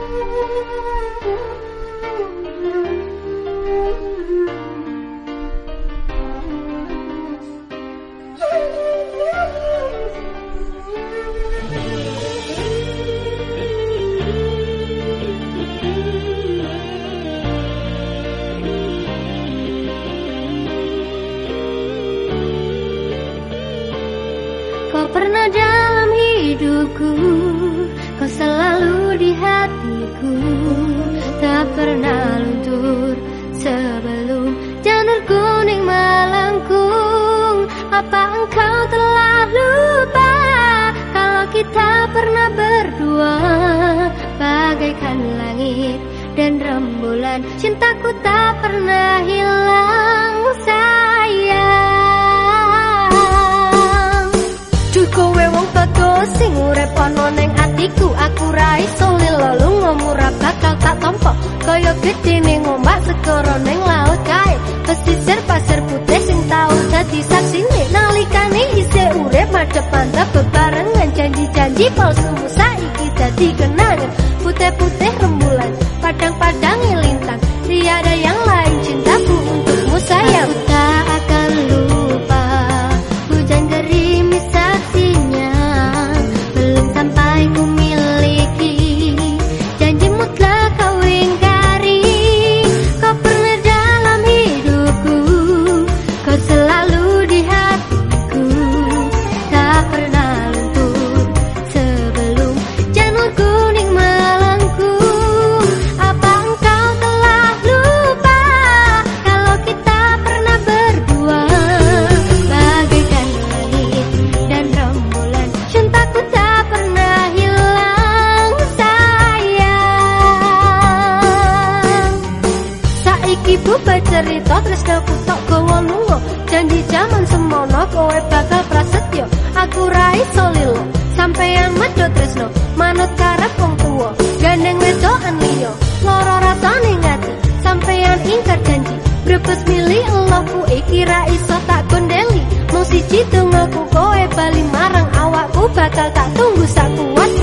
Kau pernah dalam hidupku, kau selalu di hatiku, tak pernah luntur sebelum janur kuning melengkung. Apa engkau telah lupa kalau kita pernah berdua, bagaikan langit dan rembulan, cintaku tak pernah hilang sayang. Kowe wong teko sing urip ana ning atiku, aku ra iso lilo lunga murah bakal tak tampa kaya gedene ombak segara ning laut kae. Pesisir pasir putih sing tau dadi saksine nalikane isih urip madhep pantai bebarengan, janji-janji palsu saiki dadi kenangan. Putih-putih rembulan, padang-padang lintang, tiada yang lain cintaku untukmu sayang. Aku tak akan lupa hujan gerimis saksinya, belum sampai ku miliki, janjimu telah kau ingkari. Kau pernah dalam hidupku, kau selalu di hatiku, tak pernah luntur sebelum janur kuning melengkung. Apa engkau telah lupa kalau kita pernah berdua, bagaikan langit dan rembulan, cintaku tak pernah hilang sayang. Saiki bubar cerita tresnaku tok gawa lunga, janji jaman semono kowe bakal prasetyo. Aku ra iso lilo sampeyan medhot tresno, manut karep wong tuwa, gandeng wedokan liya, lara rasane ngati sampeyan ingkar janji. Brebes milih eloku iki ra iso tak gondeli, mung siji dongaku kowe bali marang awakku, bakal tak tunggu sak kuat